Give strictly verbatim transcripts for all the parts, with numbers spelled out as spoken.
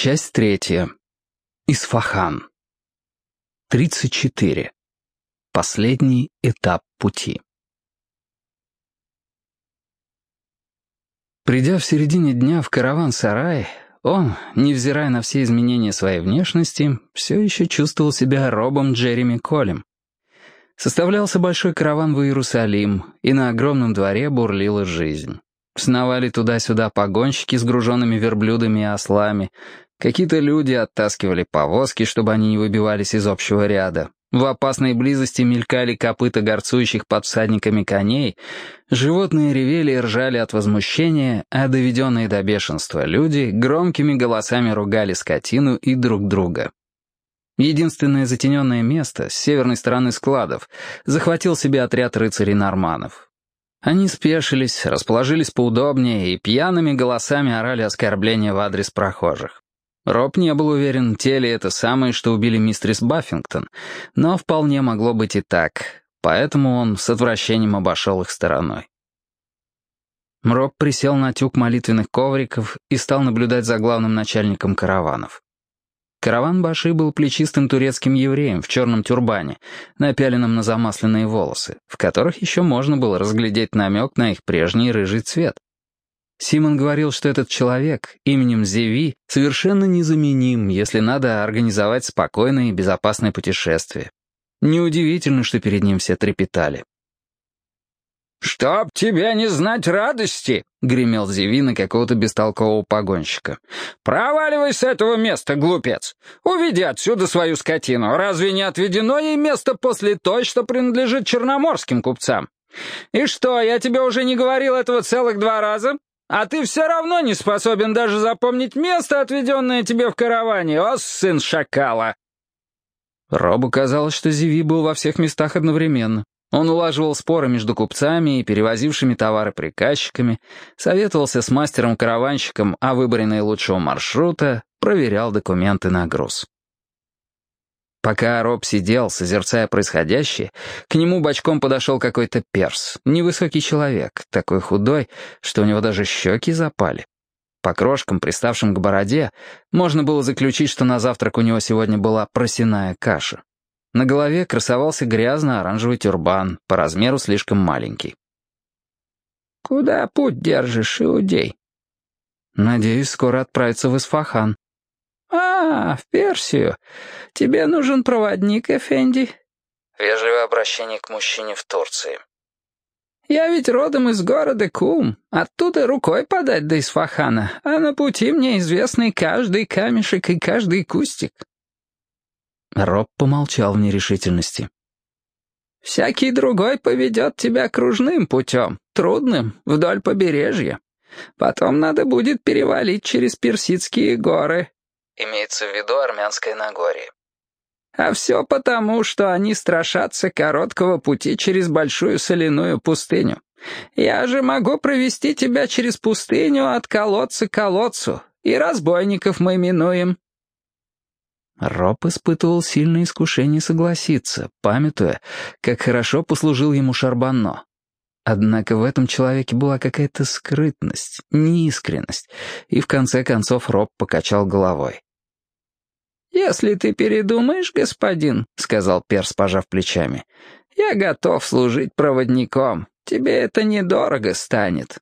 Часть третья. Исфахан. тридцать четыре. Последний этап пути. Придя в середине дня в караван-сарай, он, невзирая на все изменения своей внешности, все еще чувствовал себя Робом Джереми Колем. Составлялся большой караван в Иерусалим, и на огромном дворе бурлила жизнь. Сновали туда-сюда погонщики с груженными верблюдами и ослами. Какие-то люди оттаскивали повозки, чтобы они не выбивались из общего ряда. В опасной близости мелькали копыта горцующих под всадниками коней. Животные ревели и ржали от возмущения, а доведенные до бешенства люди громкими голосами ругали скотину и друг друга. Единственное затененное место с северной стороны складов захватил себе отряд рыцарей-норманов. Они спешились, расположились поудобнее и пьяными голосами орали оскорбления в адрес прохожих. Роб не был уверен, те ли это самые, что убили мистерис Баффингтон, но вполне могло быть и так, поэтому он с отвращением обошел их стороной. Роб присел на тюк молитвенных ковриков и стал наблюдать за главным начальником караванов. Караван-баши был плечистым турецким евреем в черном тюрбане, напяленном на замасленные волосы, в которых еще можно было разглядеть намек на их прежний рыжий цвет. Симон говорил, что этот человек именем Зеви совершенно незаменим, если надо организовать спокойное и безопасное путешествие. Неудивительно, что перед ним все трепетали. «Чтоб тебя не знать радости!» — гремел Зеви на какого-то бестолкового погонщика. «Проваливай с этого места, глупец! Уведи отсюда свою скотину! Разве не отведено ей место после той, что принадлежит черноморским купцам? И что, я тебе уже не говорил этого целых два раза? А ты все равно не способен даже запомнить место, отведенное тебе в караване, о, сын шакала!» Робу казалось, что Зеви был во всех местах одновременно. Он улаживал споры между купцами и перевозившими товары приказчиками, советовался с мастером-караванщиком о выборе наилучшего маршрута, проверял документы на груз. Пока Роб сидел, созерцая происходящее, к нему бочком подошел какой-то перс, невысокий человек, такой худой, что у него даже щеки запали. По крошкам, приставшим к бороде, можно было заключить, что на завтрак у него сегодня была просяная каша. На голове красовался грязно-оранжевый тюрбан, по размеру слишком маленький. «Куда путь держишь, иудей?» «Надеюсь, скоро отправиться в Исфахан». «А, в Персию. Тебе нужен проводник, эфенди?» Вежливое обращение к мужчине в Турции. «Я ведь родом из города Кум. Оттуда рукой подать до Исфахана, а на пути мне известны каждый камешек и каждый кустик». Роб помолчал в нерешительности. «Всякий другой поведет тебя кружным путем, трудным, вдоль побережья. Потом надо будет перевалить через Персидские горы». Имеется в виду Армянское Нагорье. «А все потому, что они страшатся короткого пути через большую соляную пустыню. Я же могу провести тебя через пустыню от колодца к колодцу, и разбойников мы минуем». Роб испытывал сильное искушение согласиться, памятуя, как хорошо послужил ему Шарбанно. Однако в этом человеке была какая-то скрытность, неискренность, и в конце концов Роб покачал головой. «Если ты передумаешь, господин, — сказал перс, пожав плечами, — я готов служить проводником. Тебе это недорого станет».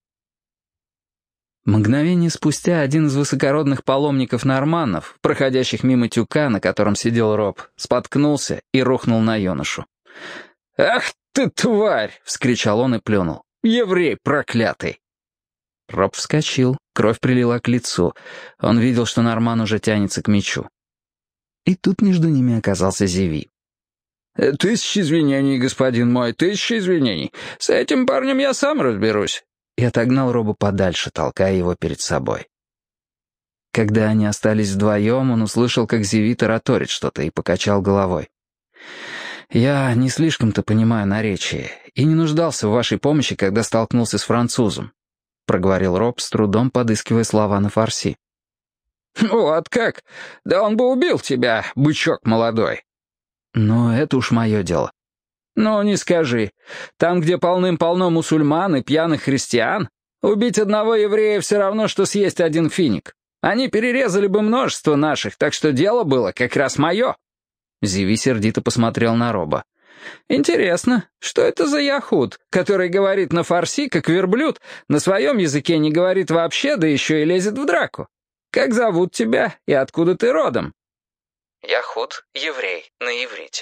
Мгновение спустя один из высокородных паломников-норманнов, проходящих мимо тюка, на котором сидел Роб, споткнулся и рухнул на юношу. «Ах ты, тварь!» — вскричал он и плюнул. «Еврей проклятый!» Роб вскочил, кровь прилила к лицу. Он видел, что норман уже тянется к мечу. И тут между ними оказался Зеви. «Тысяча извинений, господин мой, тысяча извинений. С этим парнем я сам разберусь». И отогнал Роба подальше, толкая его перед собой. Когда они остались вдвоем, он услышал, как Зеви тараторит что-то, и покачал головой. «Я не слишком-то понимаю наречие, и не нуждался в вашей помощи, когда столкнулся с французом», — проговорил Роб, с трудом подыскивая слова на фарси. «Вот как? Да он бы убил тебя, бычок молодой». «Но это уж мое дело». «Ну, не скажи. Там, где полным-полно мусульман и пьяных христиан, убить одного еврея все равно, что съесть один финик. Они перерезали бы множество наших, так что дело было как раз мое». Зиви сердито посмотрел на Роба. «Интересно, что это за яхуд, который говорит на фарси, как верблюд, на своем языке не говорит вообще, да еще и лезет в драку? Как зовут тебя и откуда ты родом?» Яхуд — еврей на иврите.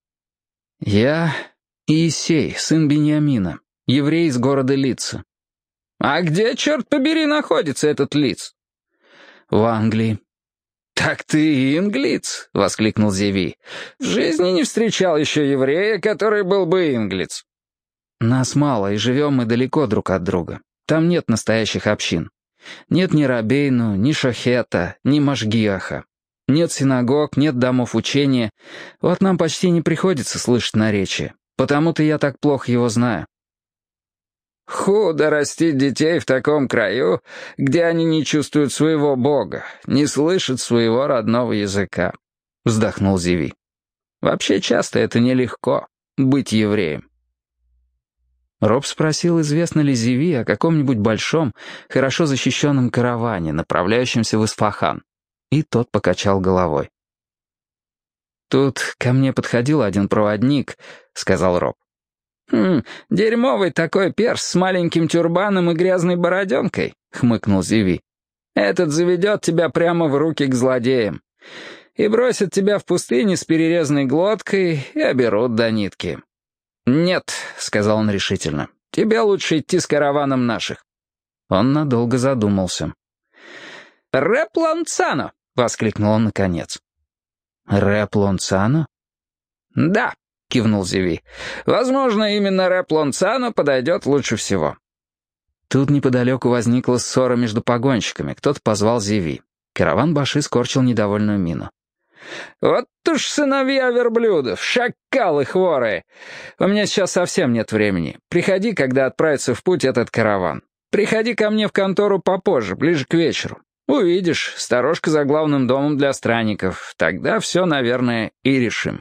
«Я Иисей, сын Беньямина, еврей из города Лидса». «А где, черт побери, находится этот Лидс?» «В Англии». «Так ты инглиц!» — воскликнул Зиви. «В жизни не встречал еще еврея, который был бы инглиц». «Нас мало, и живем мы далеко друг от друга. Там нет настоящих общин. Нет ни рабейну, ни шохета, ни машгиаха. Нет синагог, нет домов учения. Вот нам почти не приходится слышать наречие. Потому-то я так плохо его знаю». «Худо растить детей в таком краю, где они не чувствуют своего Бога, не слышат своего родного языка», — вздохнул Зиви. «Вообще часто это нелегко — быть евреем». Роб спросил, известно ли Зиви о каком-нибудь большом, хорошо защищенном караване, направляющемся в Исфахан. И тот покачал головой. «Тут ко мне подходил один проводник», — сказал Роб. «Хм, дерьмовый такой перс с маленьким тюрбаном и грязной бороденкой», — хмыкнул Зиви. «Этот заведет тебя прямо в руки к злодеям. И бросит тебя в пустыне с перерезанной глоткой и оберут до нитки». «Нет», — сказал он решительно, — «тебе лучше идти с караваном наших». Он надолго задумался. «Рэп Ланцано!» — воскликнул он наконец. «Рэп Ланцано?» «Да», — кивнул Зиви. «Возможно, именно рэп Ланцано подойдет лучше всего». Тут неподалеку возникла ссора между погонщиками. Кто-то позвал Зиви. Караван-баши скорчил недовольную мину. «Вот уж сыновья верблюдов, шакалы хворые! У меня сейчас совсем нет времени. Приходи, когда отправится в путь этот караван. Приходи ко мне в контору попозже, ближе к вечеру. Увидишь, сторожка за главным домом для странников. Тогда все, наверное, и решим».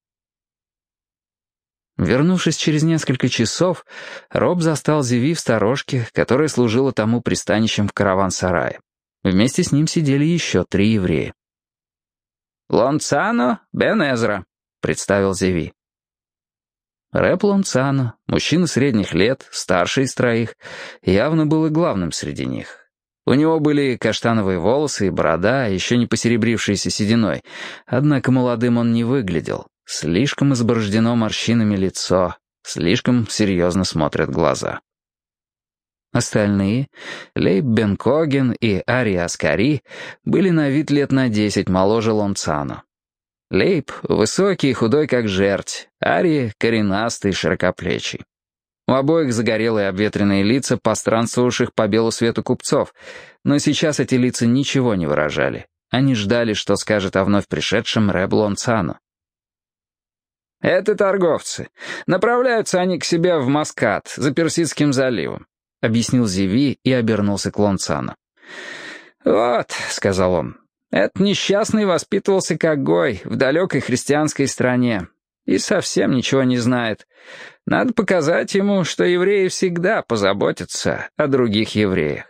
Вернувшись через несколько часов, Роб застал Зиви в сторожке, которая служила тому пристанищем в караван-сарае. Вместе с ним сидели еще три еврея. «Лонцано бен Эзра», — представил Зиви. Рэп Лонцано, мужчина средних лет, старший из троих, явно был и главным среди них. У него были каштановые волосы и борода, еще не посеребрившиеся сединой, однако молодым он не выглядел. Слишком изборождено морщинами лицо, слишком серьезно смотрят глаза. Остальные, Лейб бен Коген и Ари Аскари, были на вид лет на десять моложе Лонцано. Лейб — высокий и худой, как жерть, Ари — коренастый и широкоплечий. У обоих загорелые обветренные лица постранствовавших по белу свету купцов, но сейчас эти лица ничего не выражали. Они ждали, что скажет о вновь пришедшем Рэб Лонцано. «Это торговцы. Направляются они к себе в Маскат, за Персидским заливом», — объяснил Зиви и обернулся к Лонцано. «Вот», — сказал он, — «этот несчастный воспитывался как гой в далекой христианской стране и совсем ничего не знает. Надо показать ему, что евреи всегда позаботятся о других евреях».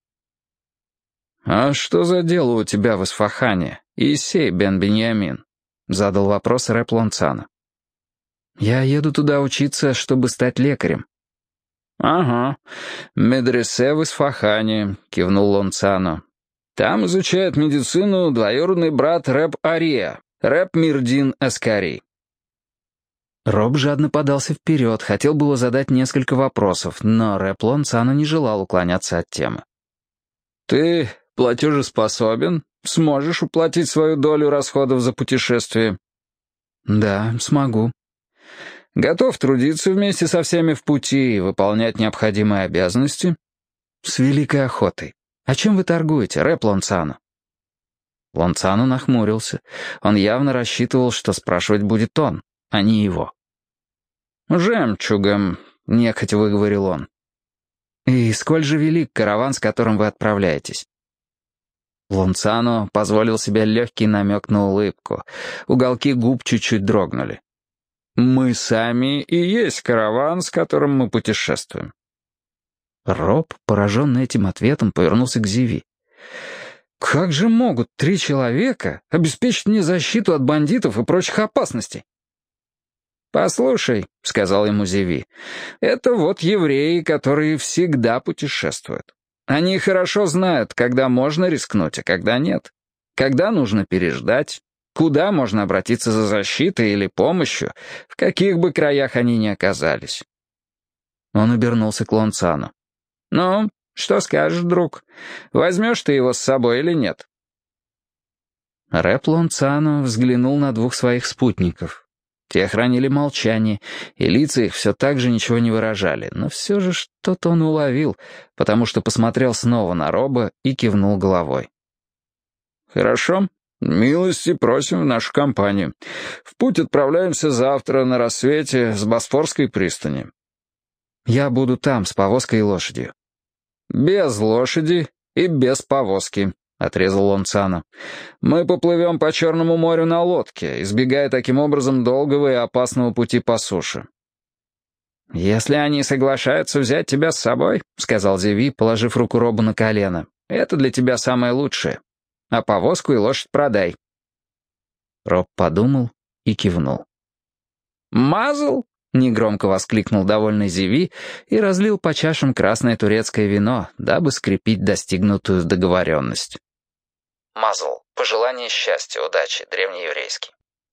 «А что за дело у тебя в Исфахане, Иисей бен Беньямин?» — задал вопрос Рэп Лонцано. «Я еду туда учиться, чтобы стать лекарем». «Ага, медресе в Исфахане», — кивнул Лонцано. «Там изучает медицину двоюродный брат Рэб Ария, Рэб Мирдин Аскари». Роб жадно подался вперед, хотел было задать несколько вопросов, но Рэп Лонцано не желал уклоняться от темы. «Ты платежеспособен? Сможешь уплатить свою долю расходов за путешествие?» «Да, смогу». «Готов трудиться вместе со всеми в пути и выполнять необходимые обязанности?» «С великой охотой. А чем вы торгуете, Рэп Лонцано?» Лонцано нахмурился. Он явно рассчитывал, что спрашивать будет он, а не его. «Жемчугом», — нехотя выговорил он. «И сколь же велик караван, с которым вы отправляетесь?» Лонцано позволил себе легкий намек на улыбку. Уголки губ чуть-чуть дрогнули. «Мы сами и есть караван, с которым мы путешествуем». Роб, пораженный этим ответом, повернулся к Зиви. Как же могут три человека обеспечить мне защиту от бандитов и прочих опасностей? «Послушай», — сказал ему Зеви, — «это вот евреи, которые всегда путешествуют. Они хорошо знают, когда можно рискнуть, а когда нет. Когда нужно переждать, куда можно обратиться за защитой или помощью, в каких бы краях они ни оказались». Он обернулся к Лонцану. «Ну, что скажешь, друг? Возьмешь ты его с собой или нет?» Рэп Лонцано взглянул на двух своих спутников. Те хранили молчание, и лица их все так же ничего не выражали, но все же что-то он уловил, потому что посмотрел снова на Роба и кивнул головой. «Хорошо. Милости просим в нашу компанию. В путь отправляемся завтра на рассвете с Босфорской пристани». «Я буду там, с повозкой и лошадью». «Без лошади и без повозки», — отрезал Лонцано. «Мы поплывем по Черному морю на лодке, избегая таким образом долгого и опасного пути по суше». «Если они соглашаются взять тебя с собой», — сказал Зеви, положив руку Робу на колено, — «это для тебя самое лучшее. А повозку и лошадь продай». Роб подумал и кивнул. «Мазл?» — негромко воскликнул довольный Зеви и разлил по чашам красное турецкое вино, дабы скрепить достигнутую договоренность. Мазл — пожелание счастья, удачи, древнееврейский.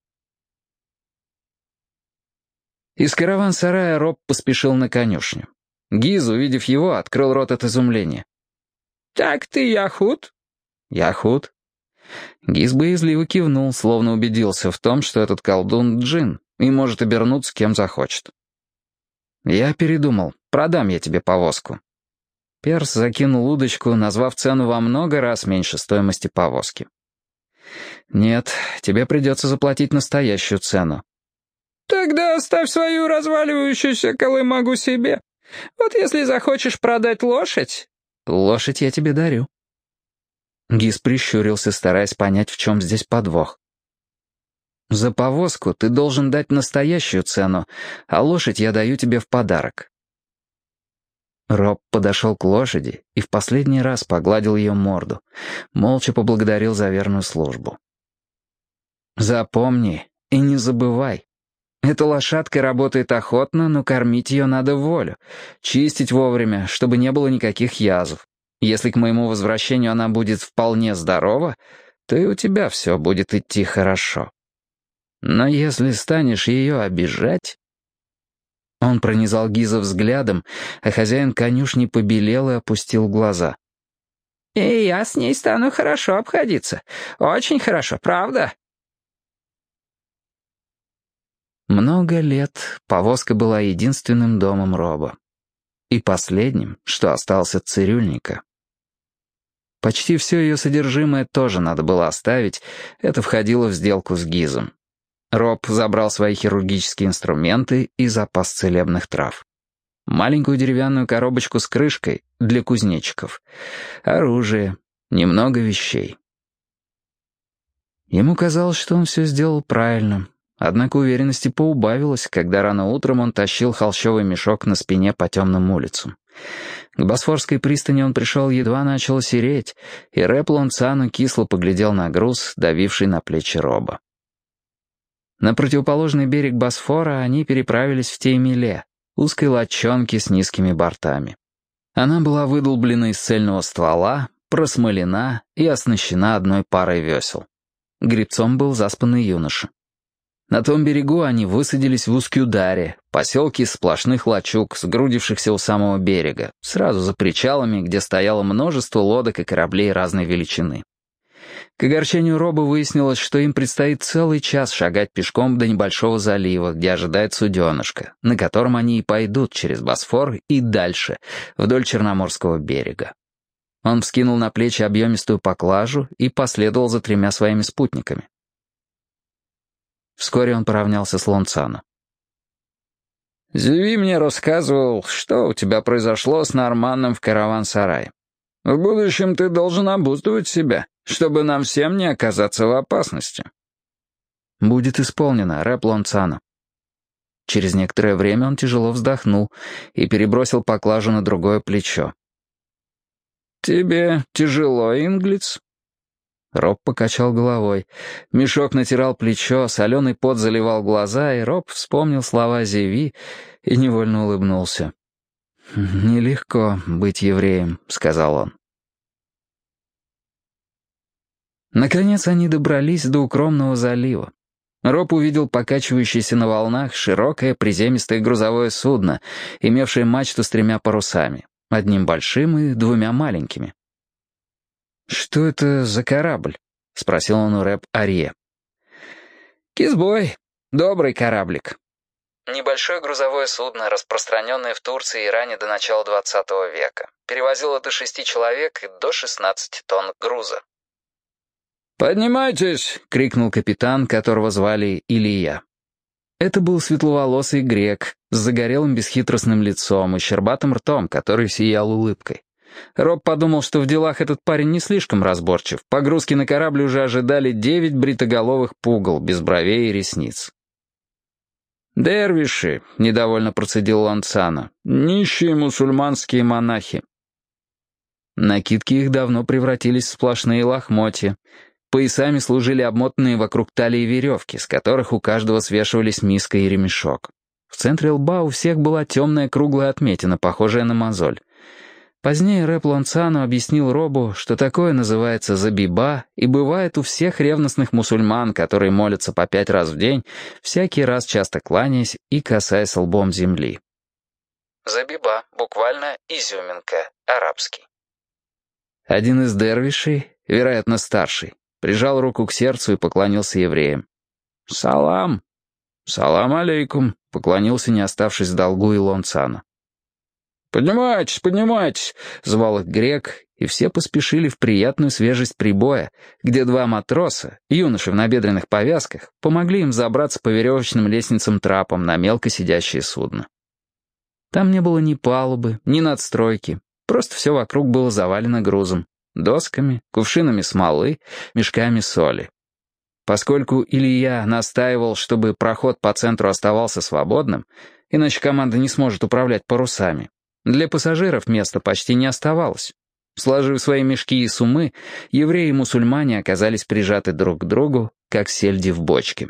Из караван-сарая Роб поспешил на конюшню. Гиз, увидев его, открыл рот от изумления. «Так ты яхут?» «Яхут». Гиз боязливо кивнул, словно убедился в том, что этот колдун — джин, и может обернуться кем захочет. «Я передумал. Продам я тебе повозку». Перс закинул удочку, назвав цену во много раз меньше стоимости повозки. «Нет, тебе придется заплатить настоящую цену». «Тогда оставь свою разваливающуюся колымагу себе. Вот если захочешь продать лошадь...» «Лошадь я тебе дарю». Гиз прищурился, стараясь понять, в чем здесь подвох. «За повозку ты должен дать настоящую цену, а лошадь я даю тебе в подарок». Роб подошел к лошади и в последний раз погладил ее морду, молча поблагодарил за верную службу. «Запомни и не забывай. Эта лошадка работает охотно, но кормить ее надо в волю, чистить вовремя, чтобы не было никаких язв. Если к моему возвращению она будет вполне здорова, то и у тебя все будет идти хорошо. Но если станешь ее обижать...» Он пронизал Гиза взглядом, а хозяин конюшни побелел и опустил глаза. «И я с ней стану хорошо обходиться. Очень хорошо, правда?» Много лет повозка была единственным домом Роба. И последним, что остался от цирюльника. Почти все ее содержимое тоже надо было оставить, это входило в сделку с Гизом. Роб забрал свои хирургические инструменты и запас целебных трав. Маленькую деревянную коробочку с крышкой для кузнечиков. Оружие, немного вещей. Ему казалось, что он все сделал правильно, однако уверенности поубавилось, когда рано утром он тащил холщовый мешок на спине по темным улицам. К Босфорской пристани он пришел, едва начало сереть, и Рэп Лонцано кисло поглядел на груз, давивший на плечи Роба. На противоположный берег Босфора они переправились в Теймеле, узкой лодчонке с низкими бортами. Она была выдолблена из цельного ствола, просмолена и оснащена одной парой весел. Гребцом был заспанный юноша. На том берегу они высадились в Ускюдаре, поселке из сплошных лачуг, сгрудившихся у самого берега, сразу за причалами, где стояло множество лодок и кораблей разной величины. К огорчению Роба выяснилось, что им предстоит целый час шагать пешком до небольшого залива, где ожидает суденышко, на котором они и пойдут через Босфор и дальше, вдоль Черноморского берега. Он вскинул на плечи объемистую поклажу и последовал за тремя своими спутниками. Вскоре он поравнялся с Лонцано. «Зеви мне рассказывал, что у тебя произошло с Норманном в караван-сарае. В будущем ты должен обуздывать себя, чтобы нам всем не оказаться в опасности». «Будет исполнено, Рэп Лонцано». Через некоторое время он тяжело вздохнул и перебросил поклажу на другое плечо. «Тебе тяжело, Инглиц?» Роб покачал головой. Мешок натирал плечо, соленый пот заливал глаза, и Роб вспомнил слова Зеви и невольно улыбнулся. «Нелегко быть евреем», — сказал он. Наконец они добрались до укромного залива. Роб увидел покачивающееся на волнах широкое приземистое грузовое судно, имевшее мачту с тремя парусами, одним большим и двумя маленькими. «Что это за корабль?» — спросил он у Рэп-Арье. «Кизбой. Добрый кораблик». Небольшое грузовое судно, распространенное в Турции и Иране до начала двадцатого века, перевозило до шести человек и до шестнадцати тонн груза. «Поднимайтесь!» — крикнул капитан, которого звали Илья. Это был светловолосый грек с загорелым бесхитростным лицом и щербатым ртом, который сиял улыбкой. Роб подумал, что в делах этот парень не слишком разборчив. Погрузки на корабль уже ожидали девять бритоголовых пугал, без бровей и ресниц. «Дервиши», — недовольно процедил Ланцано, — «нищие мусульманские монахи». Накидки их давно превратились в сплошные лохмотья. Поясами служили обмотанные вокруг талии веревки, с которых у каждого свешивались миска и ремешок. В центре лба у всех была темная круглая отметина, похожая на мозоль. Позднее Рэп Ланцано объяснил Робу, что такое называется забиба и бывает у всех ревностных мусульман, которые молятся по пять раз в день, всякий раз часто кланяясь и касаясь лбом земли. Забиба, буквально изюминка, арабский. Один из дервишей, вероятно старший, прижал руку к сердцу и поклонился евреям. «Салам!» «Салам алейкум!» — поклонился, не оставшись в долгу, и Ланцано. «Поднимайтесь, поднимайтесь!» — звал их грек, и все поспешили в приятную свежесть прибоя, где два матроса, юноши в набедренных повязках, помогли им забраться по веревочным лестницам-трапам на мелко сидящее судно. Там не было ни палубы, ни надстройки, просто все вокруг было завалено грузом, досками, кувшинами смолы, мешками соли. Поскольку Илья настаивал, чтобы проход по центру оставался свободным, иначе команда не сможет управлять парусами, для пассажиров места почти не оставалось. Сложив свои мешки и суммы, евреи и мусульмане оказались прижаты друг к другу, как сельди в бочке.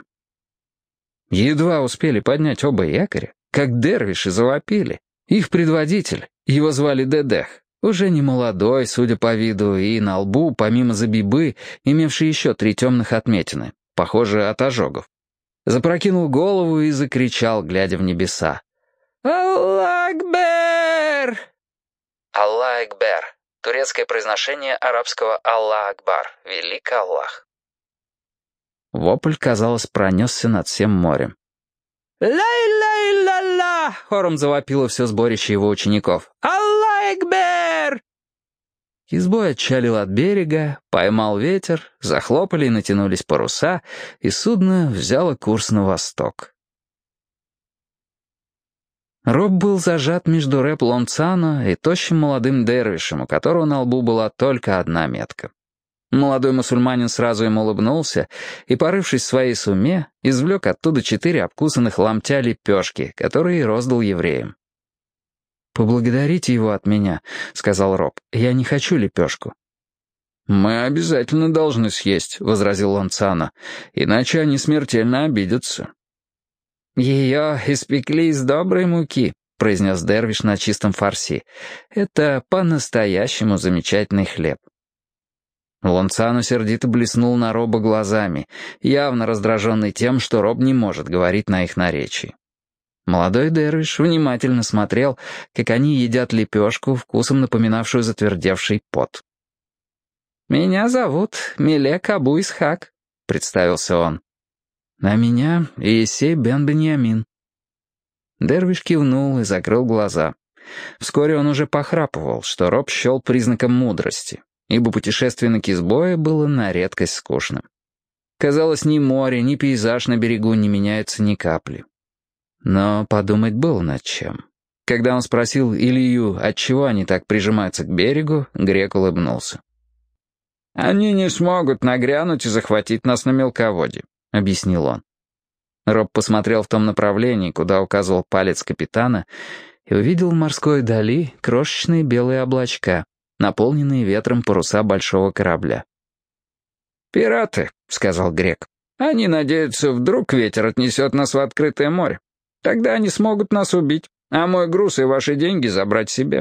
Едва успели поднять оба якоря, как дервиши завопили. Их предводитель, его звали Дедех, уже не молодой, судя по виду, и на лбу, помимо забибы, имевший еще три темных отметины, похоже, от ожогов, запрокинул голову и закричал, глядя в небеса. «Аллах Акбар!» Аллах Акбар. Турецкое произношение арабского Аллах Акбар. Велик Аллах. Вопль, казалось, пронесся над всем морем. «Ла-ла-ла-ла!» — хором завопило все сборище его учеников. «Аллах Акбар!» Кизбой отчалил от берега, поймал ветер, захлопали и натянулись паруса, и судно взяло курс на восток. Роб был зажат между Рэп Ланцано и тощим молодым дервишем, у которого на лбу была только одна метка. Молодой мусульманин сразу ему улыбнулся и, порывшись в своей суме, извлек оттуда четыре обкусанных ломтя лепешки, которые роздал евреям. «Поблагодарите его от меня», — сказал Роб. «Я не хочу лепешку». «Мы обязательно должны съесть», — возразил Ланцано, «иначе они смертельно обидятся». «Ее испекли из доброй муки», — произнес дервиш на чистом фарси. «Это по-настоящему замечательный хлеб». Ланцано сердито блеснул на Роба глазами, явно раздраженный тем, что Роб не может говорить на их наречии. Молодой дервиш внимательно смотрел, как они едят лепешку, вкусом напоминавшую затвердевший пот. «Меня зовут Мелек Абу Исхак», — представился он. «А меня Иесей бен Беньямин». Дервиш кивнул и закрыл глаза. Вскоре он уже похрапывал, что Роб счел признаком мудрости, ибо путешествие на Кизбое было на редкость скучным. Казалось, ни море, ни пейзаж на берегу не меняются ни капли. Но подумать было над чем. Когда он спросил Илью, отчего они так прижимаются к берегу, грек улыбнулся. «Они не смогут нагрянуть и захватить нас на мелководье», — объяснил он. Роб посмотрел в том направлении, куда указывал палец капитана, и увидел в морской дали крошечные белые облачка, наполненные ветром паруса большого корабля. «Пираты», — сказал грек. «Они надеются, вдруг ветер отнесет нас в открытое море. Тогда они смогут нас убить, а мой груз и ваши деньги забрать себе».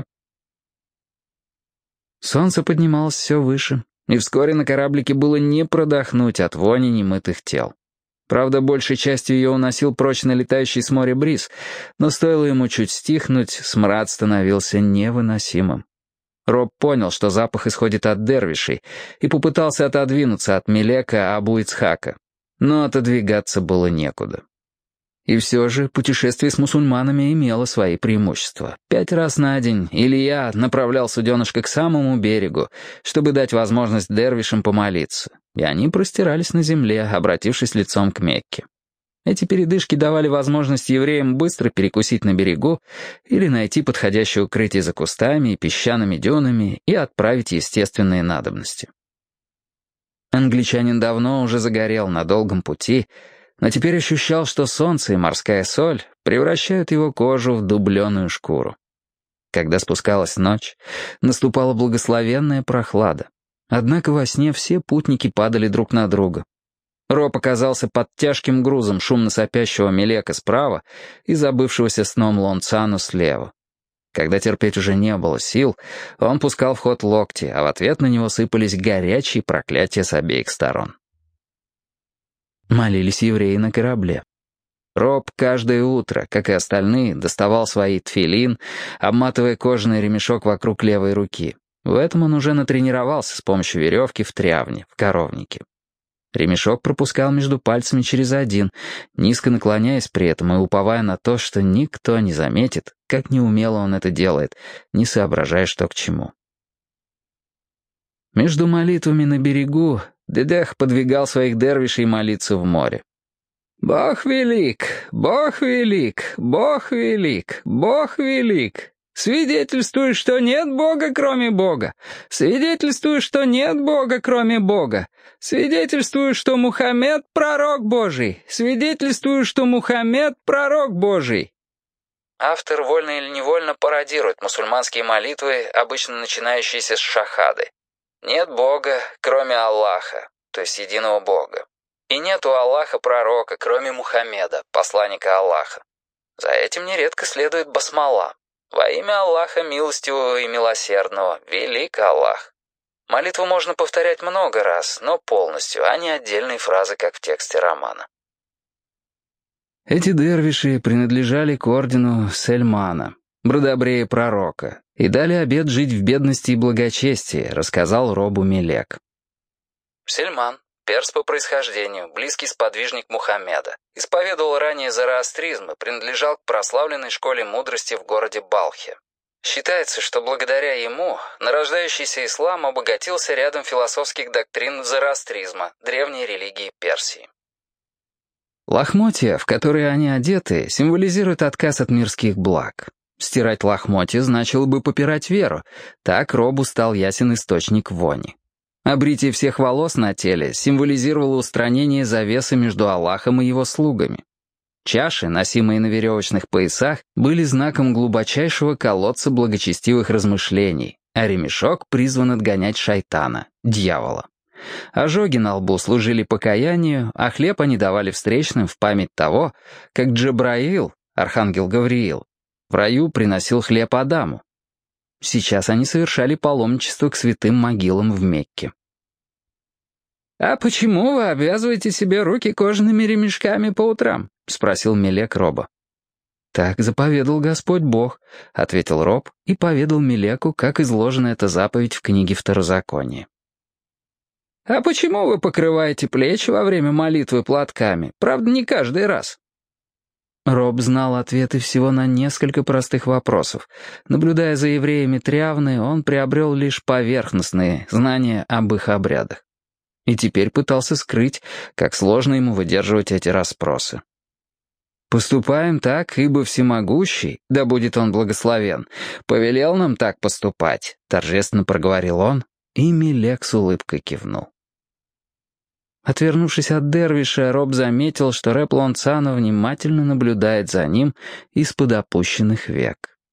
Солнце поднималось все выше, и вскоре на кораблике было не продохнуть от вони немытых тел. Правда, большей частью ее уносил прочно летающий с моря бриз, но стоило ему чуть стихнуть, смрад становился невыносимым. Роб понял, что запах исходит от дервишей, и попытался отодвинуться от Мелека Абу-Ицхака, но отодвигаться было некуда. И все же путешествие с мусульманами имело свои преимущества. Пять раз на день Илья направлял суденышко к самому берегу, чтобы дать возможность дервишам помолиться, и они простирались на земле, обратившись лицом к Мекке. Эти передышки давали возможность евреям быстро перекусить на берегу или найти подходящее укрытие за кустами и песчаными дюнами и отправить естественные надобности. Англичанин давно уже загорел на долгом пути, но теперь ощущал, что солнце и морская соль превращают его кожу в дубленую шкуру. Когда спускалась ночь, наступала благословенная прохлада. Однако во сне все путники падали друг на друга. Роб оказался под тяжким грузом шумно сопящего Мелека справа и забывшегося сном Лонцану слева. Когда терпеть уже не было сил, он пускал в ход локти, а в ответ на него сыпались горячие проклятия с обеих сторон. Молились евреи на корабле. Роб каждое утро, как и остальные, доставал свои тфилин, обматывая кожаный ремешок вокруг левой руки. В этом он уже натренировался с помощью веревки в трявне, в коровнике. Ремешок пропускал между пальцами через один, низко наклоняясь при этом и уповая на то, что никто не заметит, как неумело он это делает, не соображая, что к чему. Между молитвами на берегу Дедех подвигал своих дервишей молиться в море. «Бог велик! Бог велик! Бог велик! Бог велик! Свидетельствую, что нет Бога, кроме Бога! Свидетельствую, что нет Бога, кроме Бога! Свидетельствую, что Мухаммед — пророк Божий! Свидетельствую, что Мухаммед — пророк Божий!» Автор вольно или невольно пародирует мусульманские молитвы, обычно начинающиеся с шахады. «Нет Бога, кроме Аллаха», то есть единого Бога. И нет у Аллаха пророка, кроме Мухаммеда, посланника Аллаха. За этим нередко следует басмала. Во имя Аллаха милостивого и милосердного, велик Аллах. Молитву можно повторять много раз, но полностью, а не отдельные фразы, как в тексте романа. Эти дервиши принадлежали к ордену Сельмана, бродобрея пророка, и дали обет жить в бедности и благочестии, рассказал Робу Мелек. Сельман, перс по происхождению, близкий сподвижник Мухаммеда, исповедовал ранее зороастризм и принадлежал к прославленной школе мудрости в городе Балхе. Считается, что благодаря ему нарождающийся ислам обогатился рядом философских доктрин зороастризма, древней религии Персии. Лохмотья, в которые они одеты, символизируют отказ от мирских благ. Стирать лохмотья значило бы попирать веру. Так Робу стал ясен источник вони. Обритие всех волос на теле символизировало устранение завесы между Аллахом и его слугами. Чаши, носимые на веревочных поясах, были знаком глубочайшего колодца благочестивых размышлений, а ремешок призван отгонять шайтана, дьявола. Ожоги на лбу служили покаянию, а хлеб они давали встречным в память того, как Джабраил, архангел Гавриил, в раю приносил хлеб Адаму. Сейчас они совершали паломничество к святым могилам в Мекке. «А почему вы обвязываете себе руки кожаными ремешками по утрам?» — спросил Мелек Роба. «Так заповедал Господь Бог», — ответил Роб и поведал Мелеку, как изложена эта заповедь в книге Второзакония. «А почему вы покрываете плечи во время молитвы платками? Правда, не каждый раз». Роб знал ответы всего на несколько простых вопросов. Наблюдая за евреями Трявны, он приобрел лишь поверхностные знания об их обрядах. И теперь пытался скрыть, как сложно ему выдерживать эти расспросы. «Поступаем так, ибо всемогущий, да будет он благословен, повелел нам так поступать», — торжественно проговорил он, и Мелек с улыбкой кивнул. Отвернувшись от дервиша, Роб заметил, что Рэп Лонцано внимательно наблюдает за ним из-под опущенных век.